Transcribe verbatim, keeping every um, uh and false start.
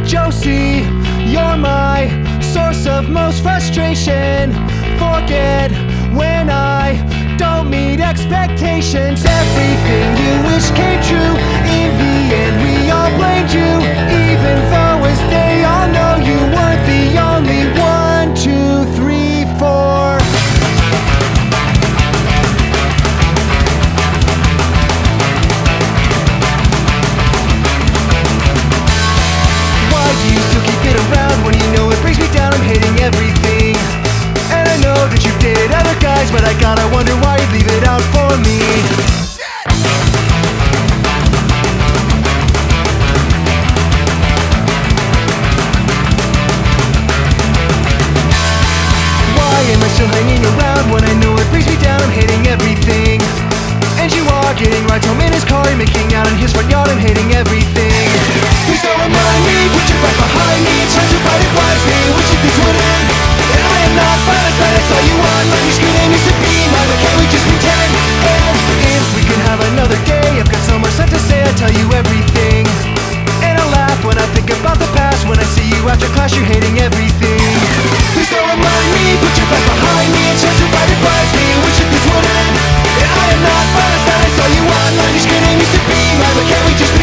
Josie, you're my source of most frustration. Forget when I don't meet expectations. Everything you wish came true. In the end, we all blamed you, even though as they all know you weren't the only one. Two, three, four. Why do you still keep it around when you know it brings me down? I'm hating everything, and I know that you dated other guys, but I gotta wonder why you leave it out for me. Why am I still hanging around when I know it brings me down? I'm hating everything, and you are getting rides home in his car, you're making out in his front yard. I'm hating everything. Please don't remind me, put your back behind me, try to fight it wisely, wishing this would end. And I am not fine, as bad I saw you on my screen and used to be mine, but can't we just pretend? And if we could have another day, I've got so much left to say, I tell you everything. And I laugh when I think about the past, when I see you after class, you're hating everything. Please don't remind me, put your back behind me, and try to fight it wisely, wishing this would end. And I am not fine, as bad I saw you on my screen and used to be mine, but can't we just